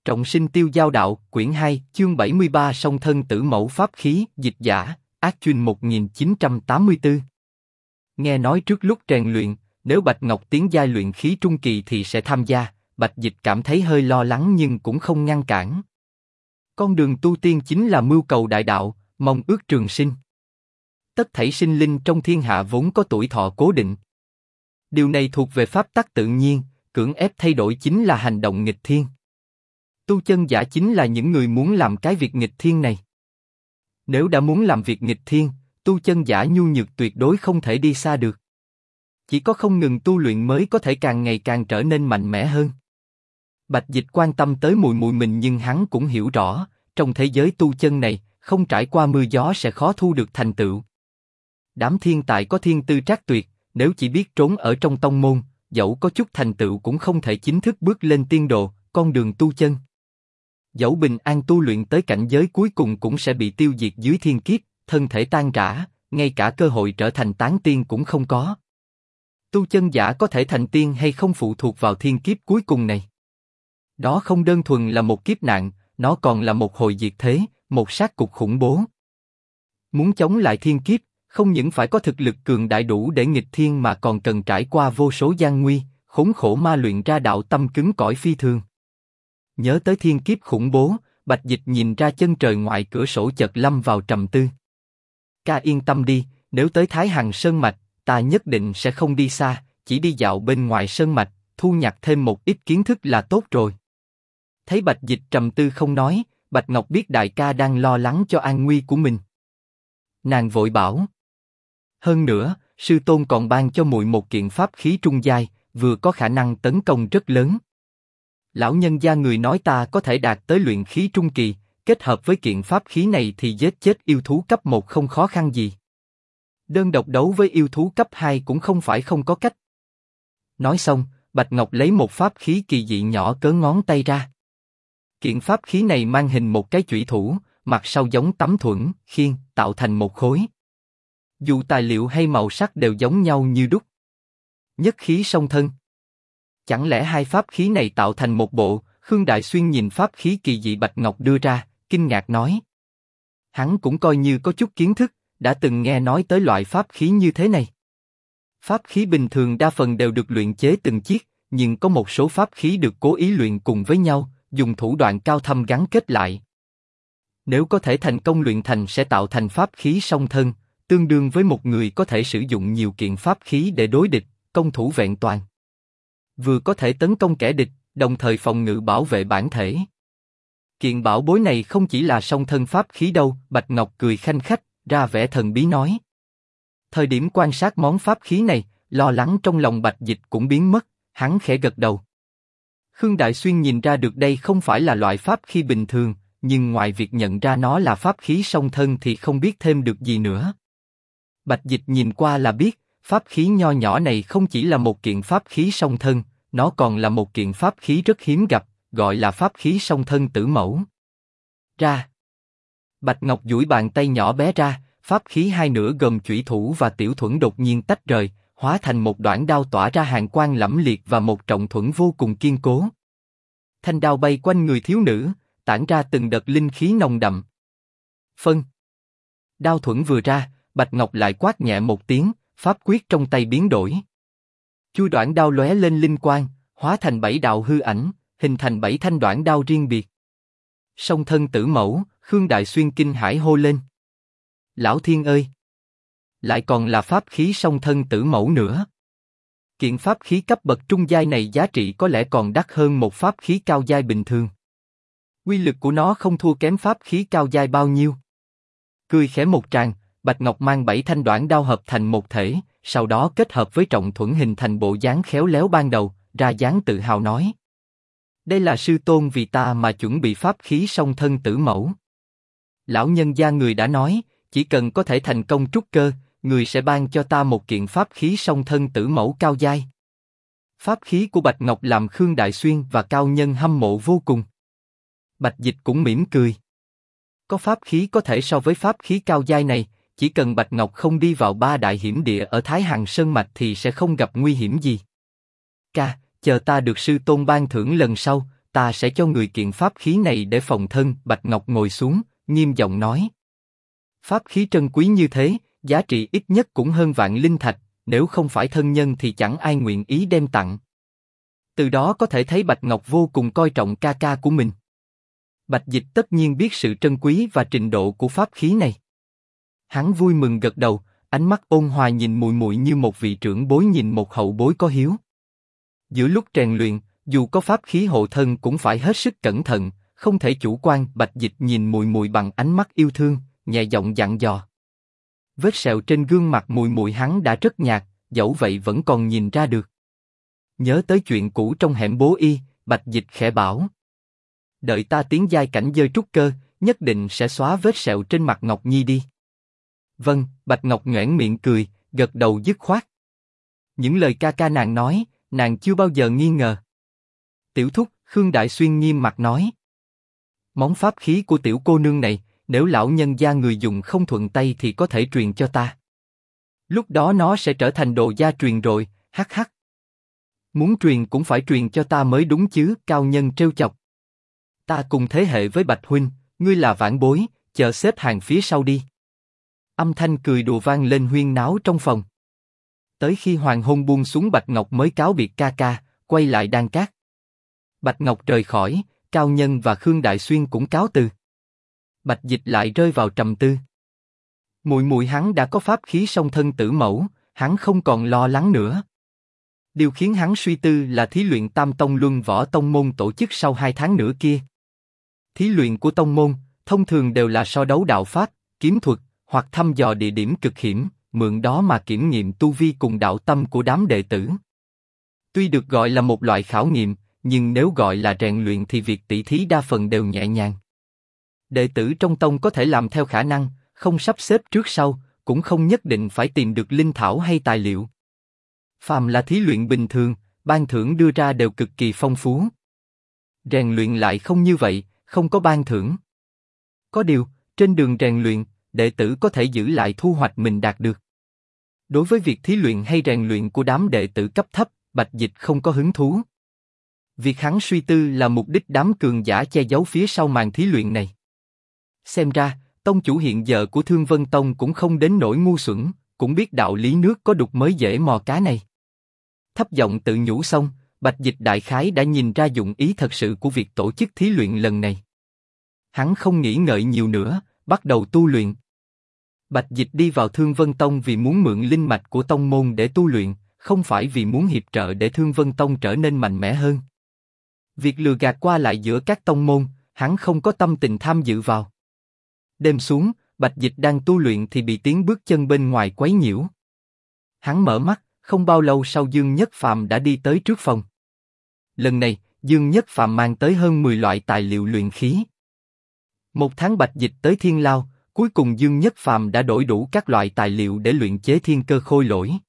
Trọng sinh tiêu giao đạo, quyển 2, chương 73 song thân tử mẫu pháp khí, dịch giả, Ác Chuyên 1984. Nghe nói trước lúc rèn luyện, nếu Bạch Ngọc tiến giai luyện khí trung kỳ thì sẽ tham gia, Bạch Dịch cảm thấy hơi lo lắng nhưng cũng không ngăn cản. Con đường tu tiên chính là mưu cầu đại đạo, mong ước trường sinh. Tất thảy sinh linh trong thiên hạ vốn có tuổi thọ cố định. Điều này thuộc về pháp tắc tự nhiên, cưỡng ép thay đổi chính là hành động nghịch thiên. Tu chân giả chính là những người muốn làm cái việc nghịch thiên này. Nếu đã muốn làm việc nghịch thiên, tu chân giả nhu nhược tuyệt đối không thể đi xa được. Chỉ có không ngừng tu luyện mới có thể càng ngày càng trở nên mạnh mẽ hơn. Bạch Dịch quan tâm tới muội muội mình nhưng hắn cũng hiểu rõ, trong thế giới tu chân này, không trải qua mưa gió sẽ khó thu được thành tựu. Đám thiên tài có thiên tư trác tuyệt, nếu chỉ biết trốn ở trong tông môn, dẫu có chút thành tựu cũng không thể chính thức bước lên tiên độ, con đường tu chân. Dẫu bình an tu luyện tới cảnh giới cuối cùng cũng sẽ bị tiêu diệt dưới thiên kiếp, thân thể tan rã, ngay cả cơ hội trở thành tán tiên cũng không có. Tu chân giả có thể thành tiên hay không phụ thuộc vào thiên kiếp cuối cùng này. Đó không đơn thuần là một kiếp nạn, nó còn là một hồi diệt thế, một sát cục khủng bố. Muốn chống lại thiên kiếp, không những phải có thực lực cường đại đủ để nghịch thiên mà còn cần trải qua vô số gian nguy, khốn khổ ma luyện ra đạo tâm cứng cỏi phi thường. Nhớ tới thiên kiếp khủng bố, Bạch Dịch nhìn ra chân trời ngoài cửa sổ chợt lâm vào trầm tư. Ca yên tâm đi, nếu tới Thái Hằng Sơn Mạch, ta nhất định sẽ không đi xa, chỉ đi dạo bên ngoài Sơn Mạch, thu nhặt thêm một ít kiến thức là tốt rồi. Thấy Bạch Dịch trầm tư không nói, Bạch Ngọc biết đại ca đang lo lắng cho an nguy của mình. Nàng vội bảo. Hơn nữa, sư tôn còn ban cho muội một kiện pháp khí trung giai, vừa có khả năng tấn công rất lớn. Lão nhân gia người nói ta có thể đạt tới luyện khí trung kỳ, kết hợp với kiện pháp khí này thì giết chết yêu thú cấp 1 không khó khăn gì. Đơn độc đấu với yêu thú cấp 2 cũng không phải không có cách. Nói xong, Bạch Ngọc lấy một pháp khí kỳ dị nhỏ cỡ ngón tay ra. Kiện pháp khí này mang hình một cái chủy thủ, mặt sau giống tấm thuẫn, khiên, tạo thành một khối. Dù tài liệu hay màu sắc đều giống nhau như đúc. Nhất khí song thân. Chẳng lẽ hai pháp khí này tạo thành một bộ? Khương Đại Xuyên nhìn pháp khí kỳ dị Bạch Ngọc đưa ra, kinh ngạc nói. Hắn cũng coi như có chút kiến thức, đã từng nghe nói tới loại pháp khí như thế này. Pháp khí bình thường đa phần đều được luyện chế từng chiếc, nhưng có một số pháp khí được cố ý luyện cùng với nhau, dùng thủ đoạn cao thâm gắn kết lại. Nếu có thể thành công luyện thành sẽ tạo thành pháp khí song thân, tương đương với một người có thể sử dụng nhiều kiện pháp khí để đối địch, công thủ vẹn toàn. Vừa có thể tấn công kẻ địch, đồng thời phòng ngự bảo vệ bản thể. Kiện bảo bối này không chỉ là song thân pháp khí đâu, Bạch Ngọc cười khanh khách, ra vẻ thần bí nói. Thời điểm quan sát món pháp khí này, lo lắng trong lòng Bạch Dịch cũng biến mất, hắn khẽ gật đầu. Khương Đại Xuyên nhìn ra được đây không phải là loại pháp khí bình thường, nhưng ngoài việc nhận ra nó là pháp khí song thân thì không biết thêm được gì nữa. Bạch Dịch nhìn qua là biết, pháp khí nho nhỏ này không chỉ là một kiện pháp khí song thân, nó còn là một kiện pháp khí rất hiếm gặp, gọi là pháp khí song thân tử mẫu. Ra. Bạch Ngọc duỗi bàn tay nhỏ bé ra, pháp khí hai nửa gồm chủy thủ và tiểu thuẫn đột nhiên tách rời, hóa thành một đoạn đao tỏa ra hàn quang lẫm liệt và một trọng thuẫn vô cùng kiên cố. Thanh đao bay quanh người thiếu nữ, tản ra từng đợt linh khí nồng đậm. Phân. Đao thuẫn vừa ra, Bạch Ngọc lại quát nhẹ một tiếng, pháp quyết trong tay biến đổi. Chui đoạn đao lóe lên linh quang, hóa thành 7 đạo hư ảnh, hình thành 7 thanh đoạn đao riêng biệt. Song thân tử mẫu, Khương Đại Xuyên kinh hãi hô lên. Lão Thiên ơi! Lại còn là pháp khí song thân tử mẫu nữa. Kiện pháp khí cấp bậc trung giai này giá trị có lẽ còn đắt hơn một pháp khí cao giai bình thường. Uy lực của nó không thua kém pháp khí cao giai bao nhiêu. Cười khẽ một tràng, Bạch Ngọc mang 7 thanh đoạn đao hợp thành một thể, sau đó kết hợp với trọng thuẫn hình thành bộ dáng khéo léo ban đầu, ra dáng tự hào nói. Đây là sư tôn vì ta mà chuẩn bị pháp khí song thân tử mẫu. Lão nhân gia người đã nói, chỉ cần có thể thành công trúc cơ, người sẽ ban cho ta một kiện pháp khí song thân tử mẫu cao giai. Pháp khí của Bạch Ngọc làm Khương Đại Xuyên và cao nhân hâm mộ vô cùng. Bạch Dịch cũng mỉm cười. Có pháp khí có thể so với pháp khí cao giai này, chỉ cần Bạch Ngọc không đi vào 3 đại hiểm địa ở Thái Hằng Sơn Mạch thì sẽ không gặp nguy hiểm gì. Ca, chờ ta được sư tôn ban thưởng lần sau, ta sẽ cho người kiện pháp khí này để phòng thân. Bạch Ngọc ngồi xuống, nghiêm giọng nói. Pháp khí trân quý như thế, giá trị ít nhất cũng hơn vạn linh thạch, nếu không phải thân nhân thì chẳng ai nguyện ý đem tặng. Từ đó có thể thấy Bạch Ngọc vô cùng coi trọng ca ca của mình. Bạch Dịch tất nhiên biết sự trân quý và trình độ của pháp khí này. Hắn vui mừng gật đầu, ánh mắt ôn hòa nhìn muội muội như một vị trưởng bối nhìn một hậu bối có hiếu. Giữa lúc rèn luyện, dù có pháp khí hộ thân cũng phải hết sức cẩn thận, không thể chủ quan. Bạch Dịch nhìn muội muội bằng ánh mắt yêu thương, nhẹ giọng dặn dò. Vết sẹo trên gương mặt muội muội hắn đã rất nhạt, dẫu vậy vẫn còn nhìn ra được. Nhớ tới chuyện cũ trong hẻm bố y, Bạch Dịch khẽ bảo. Đợi ta tiến giai cảnh giới trúc cơ, nhất định sẽ xóa vết sẹo trên mặt Ngọc Nhi đi. Vâng, Bạch Ngọc nhoẻn miệng cười, gật đầu dứt khoát. Những lời ca ca nàng nói, nàng chưa bao giờ nghi ngờ. Tiểu thúc, Khương Đại Xuyên nghiêm mặt nói. Món pháp khí của tiểu cô nương này, nếu lão nhân gia người dùng không thuận tay thì có thể truyền cho ta. Lúc đó nó sẽ trở thành đồ gia truyền rồi, hắc hắc. Muốn truyền cũng phải truyền cho ta mới đúng chứ, Cao Nhân trêu chọc. Ta cùng thế hệ với Bạch huynh, ngươi là vãn bối, chờ xếp hàng phía sau đi. Âm thanh cười đùa vang lên huyên náo trong phòng. Tới khi hoàng hôn buông xuống, Bạch Ngọc mới cáo biệt ca ca, quay lại đan cát. Bạch Ngọc rời khỏi, Cao Nhân và Khương Đại Xuyên cũng cáo từ. Bạch Dịch lại rơi vào trầm tư. Muội muội hắn đã có pháp khí song thân tử mẫu, hắn không còn lo lắng nữa. Điều khiến hắn suy tư là thí luyện Tam Tông Luân Võ Tông môn tổ chức sau 2 tháng nữa kia. Thí luyện của tông môn thông thường đều là so đấu đạo pháp, kiếm thuật hoặc thăm dò địa điểm cực hiểm, mượn đó mà kiểm nghiệm tu vi cùng đạo tâm của đám đệ tử. Tuy được gọi là một loại khảo nghiệm, nhưng nếu gọi là rèn luyện thì việc tỷ thí đa phần đều nhẹ nhàng. Đệ tử trong tông có thể làm theo khả năng, không sắp xếp trước sau, cũng không nhất định phải tìm được linh thảo hay tài liệu. Phàm là thí luyện bình thường, ban thưởng đưa ra đều cực kỳ phong phú. Rèn luyện lại không như vậy, không có ban thưởng. Có điều, trên đường rèn luyện, đệ tử có thể giữ lại thu hoạch mình đạt được. Đối với việc thí luyện hay rèn luyện của đám đệ tử cấp thấp, Bạch Dịch không có hứng thú. Việc hắn suy tư là mục đích đám cường giả che giấu phía sau màn thí luyện này. Xem ra, tông chủ hiện giờ của Thương Vân Tông cũng không đến nỗi ngu xuẩn, cũng biết đạo lý nước có đục mới dễ mò cá này. Thấp giọng tự nhủ xong, Bạch Dịch đại khái đã nhìn ra dụng ý thật sự của việc tổ chức thí luyện lần này. Hắn không nghĩ ngợi nhiều nữa, bắt đầu tu luyện. Bạch Dịch đi vào Thương Vân Tông vì muốn mượn linh mạch của tông môn để tu luyện, không phải vì muốn hiệp trợ để Thương Vân Tông trở nên mạnh mẽ hơn. Việc lừa gạt qua lại giữa các tông môn, hắn không có tâm tình tham dự vào. Đêm xuống, Bạch Dịch đang tu luyện thì bị tiếng bước chân bên ngoài quấy nhiễu. Hắn mở mắt, không bao lâu sau Dương Nhất Phàm đã đi tới trước phòng. Lần này, Dương Nhất Phàm mang tới hơn 10 loại tài liệu luyện khí. 1 tháng Bạch Dịch tới Thiên Lao, cuối cùng Dương Nhất Phàm đã đổi đủ các loại tài liệu để luyện chế thiên cơ khôi lỗi.